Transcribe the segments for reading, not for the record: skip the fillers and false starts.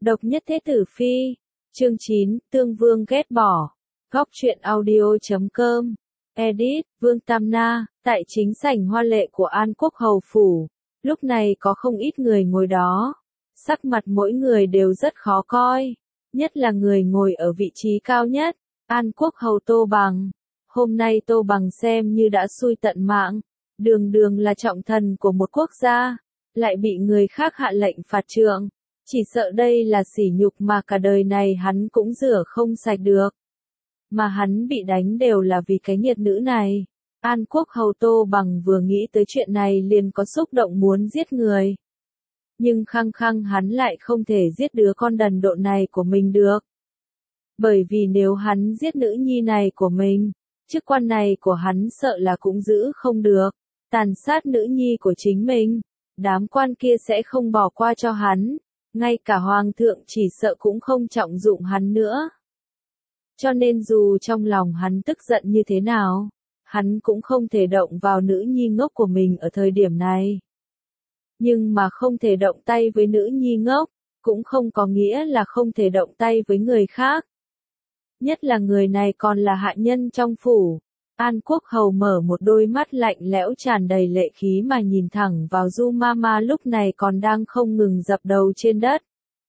Độc nhất thế tử phi. Chương 9, Tương Vương ghét bỏ. Góc truyện audio.com. Edit, Vương Tam Na, tại chính sảnh hoa lệ của An Quốc Hầu Phủ. Lúc này có không ít người ngồi đó. Sắc mặt mỗi người đều rất khó coi. Nhất là người ngồi ở vị trí cao nhất, An Quốc Hầu Tô Bằng. Hôm nay Tô Bằng xem như đã xui tận mạng. Đường đường là trọng thần của một quốc gia, lại bị người khác hạ lệnh phạt trượng. Chỉ sợ đây là sỉ nhục mà cả đời này hắn cũng rửa không sạch được. Mà hắn bị đánh đều là vì cái nghiệt nữ này. An Quốc Hầu Tô Bằng vừa nghĩ tới chuyện này liền có xúc động muốn giết người. Nhưng khăng khăng hắn lại không thể giết đứa con đần độn này của mình được. Bởi vì nếu hắn giết nữ nhi này của mình, chức quan này của hắn sợ là cũng giữ không được. Tàn sát nữ nhi của chính mình, đám quan kia sẽ không bỏ qua cho hắn. Ngay cả hoàng thượng chỉ sợ cũng không trọng dụng hắn nữa. Cho nên dù trong lòng hắn tức giận như thế nào, hắn cũng không thể động vào nữ nhi ngốc của mình ở thời điểm này. Nhưng mà không thể động tay với nữ nhi ngốc, cũng không có nghĩa là không thể động tay với người khác. Nhất là người này còn là hạ nhân trong phủ. An Quốc Hầu mở một đôi mắt lạnh lẽo tràn đầy lệ khí mà nhìn thẳng vào Du Mama lúc này còn đang không ngừng dập đầu trên đất.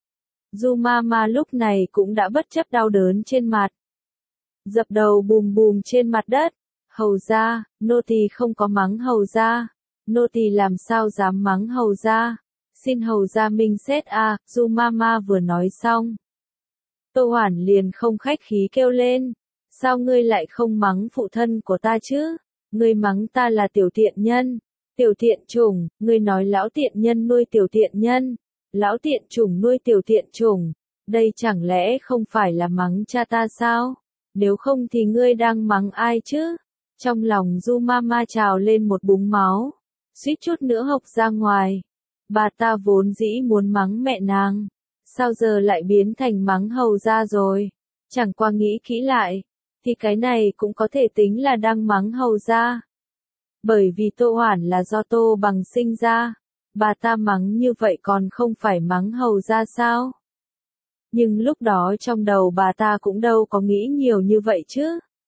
Du Mama lúc này cũng đã bất chấp đau đớn trên mặt. Dập đầu bùm bùm trên mặt đất. Hầu gia, nô tỳ không có mắng hầu gia. Nô tỳ làm sao dám mắng hầu gia. Xin hầu gia minh xét a. Du Mama vừa nói xong. Tô Hoản liền không khách khí kêu lên. Sao ngươi lại không mắng phụ thân của ta chứ? Ngươi mắng ta là tiểu tiện nhân, tiểu tiện chủng, ngươi nói lão tiện nhân nuôi tiểu tiện nhân, lão tiện chủng nuôi tiểu tiện chủng, đây chẳng lẽ không phải là mắng cha ta sao? Nếu không thì ngươi đang mắng ai chứ? Trong lòng Du Mama trào lên một búng máu, suýt chút nữa hộc ra ngoài. Bà ta vốn dĩ muốn mắng mẹ nàng, sao giờ lại biến thành mắng hầu gia rồi? Chẳng qua nghĩ kỹ lại, thì cái này cũng có thể tính là đang mắng hầu gia. Bởi vì Tô Hoản là do Tô Bằng sinh ra, bà ta mắng như vậy còn không phải mắng hầu gia sao? Nhưng lúc đó trong đầu bà ta cũng đâu có nghĩ nhiều như vậy chứ.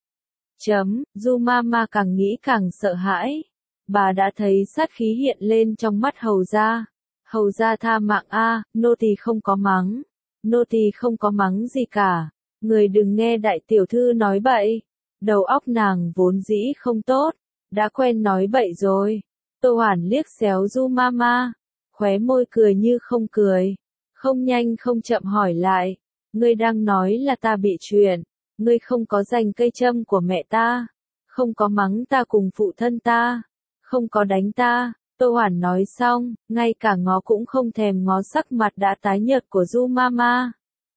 Du Mama càng nghĩ càng sợ hãi. Bà đã thấy sát khí hiện lên trong mắt hầu gia. Hầu gia tha mạng a, nô tỳ không có mắng. Nô tỳ không có mắng gì cả. Người đừng nghe đại tiểu thư nói bậy. Đầu óc nàng vốn dĩ không tốt, đã quen nói bậy rồi. Tô Hoản liếc xéo Du Mama, khóe môi cười như không cười, không nhanh không chậm hỏi lại, ngươi đang nói là ta bị chuyện, ngươi không có giành cây châm của mẹ ta, không có mắng ta cùng phụ thân ta, không có đánh ta. Tô Hoản nói xong, ngay cả ngó cũng không thèm ngó sắc mặt đã tái nhợt của Du Mama,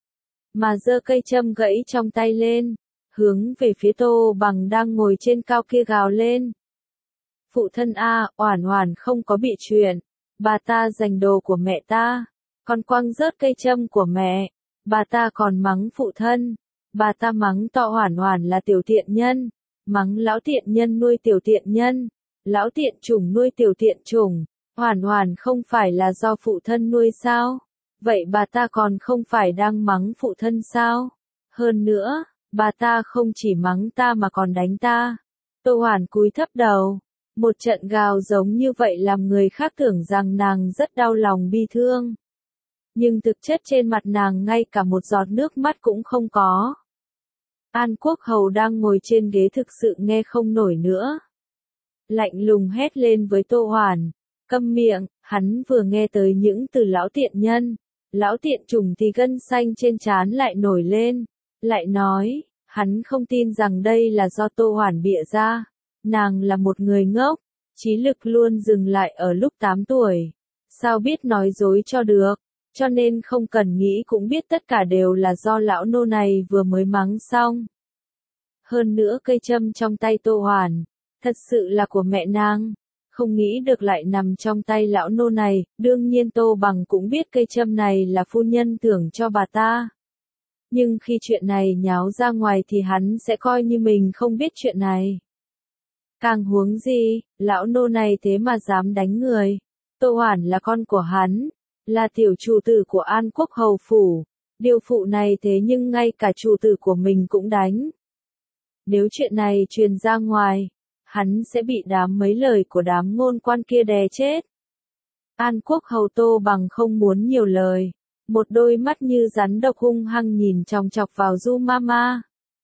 mà giơ cây châm gãy trong tay lên, hướng về phía Tô Bằng đang ngồi trên cao kia gào lên. Phụ thân a, Oản Oản không có bị chuyện, bà ta giành đồ của mẹ ta, còn quăng rớt cây châm của mẹ, bà ta còn mắng phụ thân, bà ta mắng to Oản Oản là tiểu tiện nhân, mắng lão tiện nhân nuôi tiểu tiện nhân, lão tiện chủng nuôi tiểu tiện chủng, Oản Oản không phải là do phụ thân nuôi sao? Vậy bà ta còn không phải đang mắng phụ thân sao? Hơn nữa, bà ta không chỉ mắng ta mà còn đánh ta. Tô Hoản cúi thấp đầu. Một trận gào giống như vậy làm người khác tưởng rằng nàng rất đau lòng bi thương. Nhưng thực chất trên mặt nàng ngay cả một giọt nước mắt cũng không có. An Quốc Hầu đang ngồi trên ghế thực sự nghe không nổi nữa. Lạnh lùng hét lên với Tô Hoản. Câm miệng, hắn vừa nghe tới những từ lão tiện nhân. Lão tiện chủng thì gân xanh trên trán lại nổi lên, lại nói, hắn không tin rằng đây là do Tô Hoản bịa ra. Nàng là một người ngốc, trí lực luôn dừng lại ở lúc 8 tuổi. Sao biết nói dối cho được, cho nên không cần nghĩ cũng biết tất cả đều là do lão nô này vừa mới mắng xong. Hơn nữa cây châm trong tay Tô Hoản, thật sự là của mẹ nàng. Không nghĩ được lại nằm trong tay lão nô này, đương nhiên Tô Bằng cũng biết cây châm này là phu nhân thưởng cho bà ta. Nhưng khi chuyện này nháo ra ngoài thì hắn sẽ coi như mình không biết chuyện này. Càng huống gì, lão nô này thế mà dám đánh người. Tô Hoản là con của hắn, là tiểu chủ tử của An Quốc hầu phủ, điều phụ này thế nhưng ngay cả chủ tử của mình cũng đánh. Nếu chuyện này truyền ra ngoài, hắn sẽ bị mấy lời của đám ngôn quan kia đè chết. An Quốc hầu Tô Bằng không muốn nhiều lời, một đôi mắt như rắn độc hung hăng nhìn chòng chọc vào Du Mama.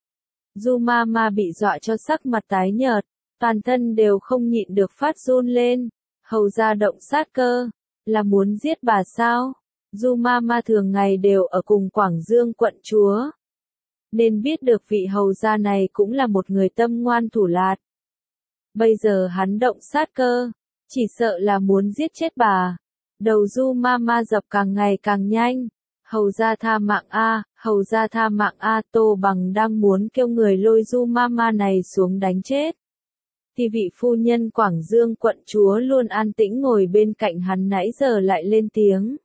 Du Mama bị dọa cho sắc mặt tái nhợt, toàn thân đều không nhịn được phát run lên. Hầu gia động sát cơ, là muốn giết bà sao? Du Mama thường ngày đều ở cùng Quảng Dương quận chúa, nên biết được vị hầu gia này cũng là một người tâm ngoan thủ lạt. Bây giờ hắn động sát cơ, chỉ sợ là muốn giết chết bà. Đầu Du Mama dập càng ngày càng nhanh. Hầu gia tha mạng a, hầu gia tha mạng a, Tô Bằng đang muốn kêu người lôi Du Mama này xuống đánh chết. Thì vị phu nhân Quảng Dương quận chúa luôn an tĩnh ngồi bên cạnh hắn nãy giờ lại lên tiếng.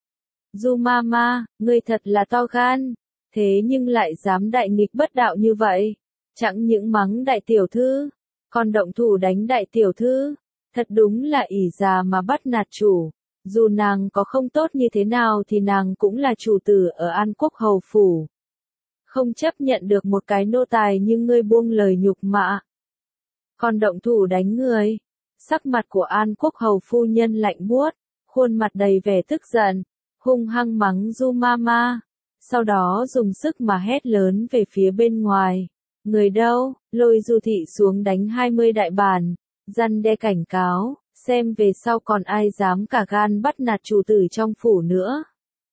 Du Mama, ngươi thật là to gan, thế nhưng lại dám đại nghịch bất đạo như vậy. Chẳng những mắng đại tiểu thư, còn động thủ đánh đại tiểu thư, thật đúng là ỷ già mà bắt nạt chủ. Dù nàng có không tốt như thế nào thì nàng cũng là chủ tử ở An Quốc hầu phủ. Không chấp nhận được một cái nô tài như ngươi buông lời nhục mạ. Còn động thủ đánh người. Sắc mặt của An Quốc hầu phu nhân lạnh buốt, khuôn mặt đầy vẻ tức giận, hung hăng mắng Du Mama. Sau đó dùng sức mà hét lớn về phía bên ngoài. Người đâu, lôi Du thị xuống đánh 20 đại bản, răn đe cảnh cáo. Xem về sau còn ai dám cả gan bắt nạt chủ tử trong phủ nữa.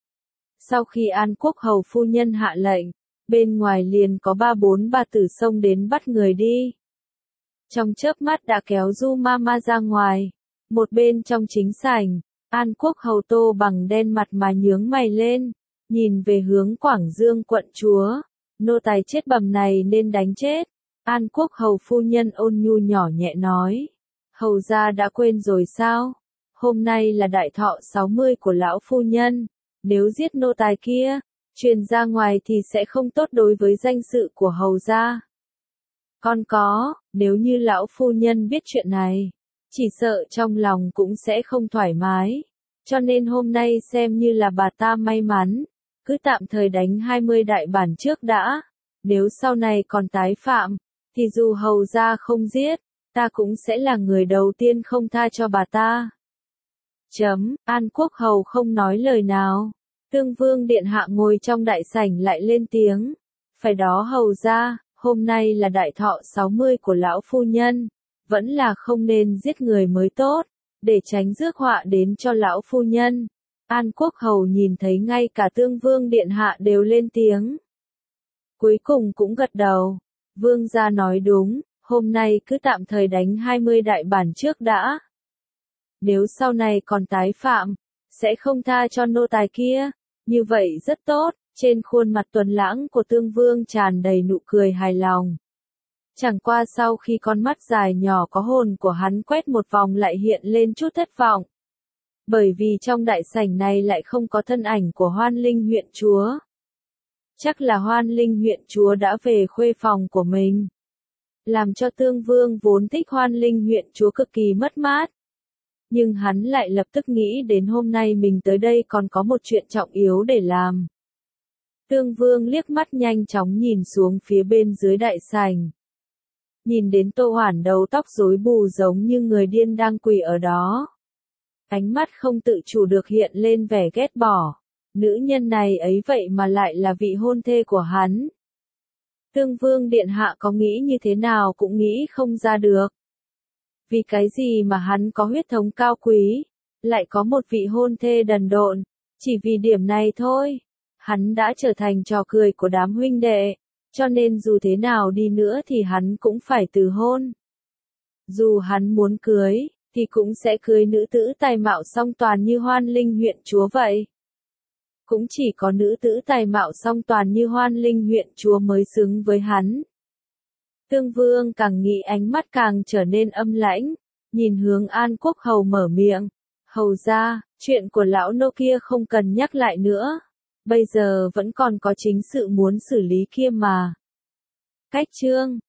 Sau khi An Quốc hầu phu nhân hạ lệnh, bên ngoài liền có 3-4 bà tử xông đến bắt người đi. Trong chớp mắt đã kéo Du Mama ra ngoài. Một bên trong chính sảnh, An Quốc hầu Tô Bằng đen mặt mà nhướng mày lên, nhìn về hướng Quảng Dương quận chúa. Nô tài chết bầm này nên đánh chết. An Quốc hầu phu nhân ôn nhu nhỏ nhẹ nói. Hầu gia đã quên rồi sao? Hôm nay là đại thọ 60 của lão phu nhân. Nếu giết nô tài kia, truyền ra ngoài thì sẽ không tốt đối với danh dự của hầu gia. Còn có, nếu như lão phu nhân biết chuyện này, chỉ sợ trong lòng cũng sẽ không thoải mái. Cho nên hôm nay xem như là bà ta may mắn, cứ tạm thời đánh 20 đại bản trước đã. Nếu sau này còn tái phạm, thì dù hầu gia không giết, ta cũng sẽ là người đầu tiên không tha cho bà ta. An Quốc hầu không nói lời nào. Tương Vương điện hạ ngồi trong đại sảnh lại lên tiếng. Phải đó hầu gia, hôm nay là đại thọ 60 của lão phu nhân, vẫn là không nên giết người mới tốt, để tránh rước họa đến cho lão phu nhân. An Quốc hầu nhìn thấy ngay cả Tương Vương điện hạ đều lên tiếng. Cuối cùng cũng gật đầu. Vương gia nói đúng. Hôm nay cứ tạm thời đánh 20 đại bản trước đã. Nếu sau này còn tái phạm, sẽ không tha cho nô tài kia. Như vậy rất tốt, trên khuôn mặt tuấn lãng của Tương Vương tràn đầy nụ cười hài lòng. Chẳng qua sau khi con mắt dài nhỏ có hồn của hắn quét một vòng lại hiện lên chút thất vọng. Bởi vì trong đại sảnh này lại không có thân ảnh của Hoan Linh huyện chúa. Chắc là Hoan Linh huyện chúa đã về khuê phòng của mình. Làm cho Tương Vương vốn thích Hoan Linh huyện chúa cực kỳ mất mát. Nhưng hắn lại lập tức nghĩ đến hôm nay mình tới đây còn có một chuyện trọng yếu để làm. Tương Vương liếc mắt nhanh chóng nhìn xuống phía bên dưới đại sảnh. Nhìn đến Tô Hoản đầu tóc rối bù giống như người điên đang quỳ ở đó. Ánh mắt không tự chủ được hiện lên vẻ ghét bỏ. Nữ nhân này ấy vậy mà lại là vị hôn thê của hắn. Tương Vương điện hạ có nghĩ như thế nào cũng nghĩ không ra được. Vì cái gì mà hắn có huyết thống cao quý, lại có một vị hôn thê đần độn, chỉ vì điểm này thôi. Hắn đã trở thành trò cười của đám huynh đệ, cho nên dù thế nào đi nữa thì hắn cũng phải từ hôn. Dù hắn muốn cưới, thì cũng sẽ cưới nữ tử tài mạo song toàn như Hoan Linh huyện chúa vậy. Cũng chỉ có nữ tử tài mạo song toàn như Hoan Linh huyện chúa mới xứng với hắn. Tương Vương càng nghĩ ánh mắt càng trở nên âm lãnh, nhìn hướng An Quốc hầu mở miệng. Hầu gia, chuyện của lão nô kia không cần nhắc lại nữa. Bây giờ vẫn còn có chính sự muốn xử lý kia mà. Cách chương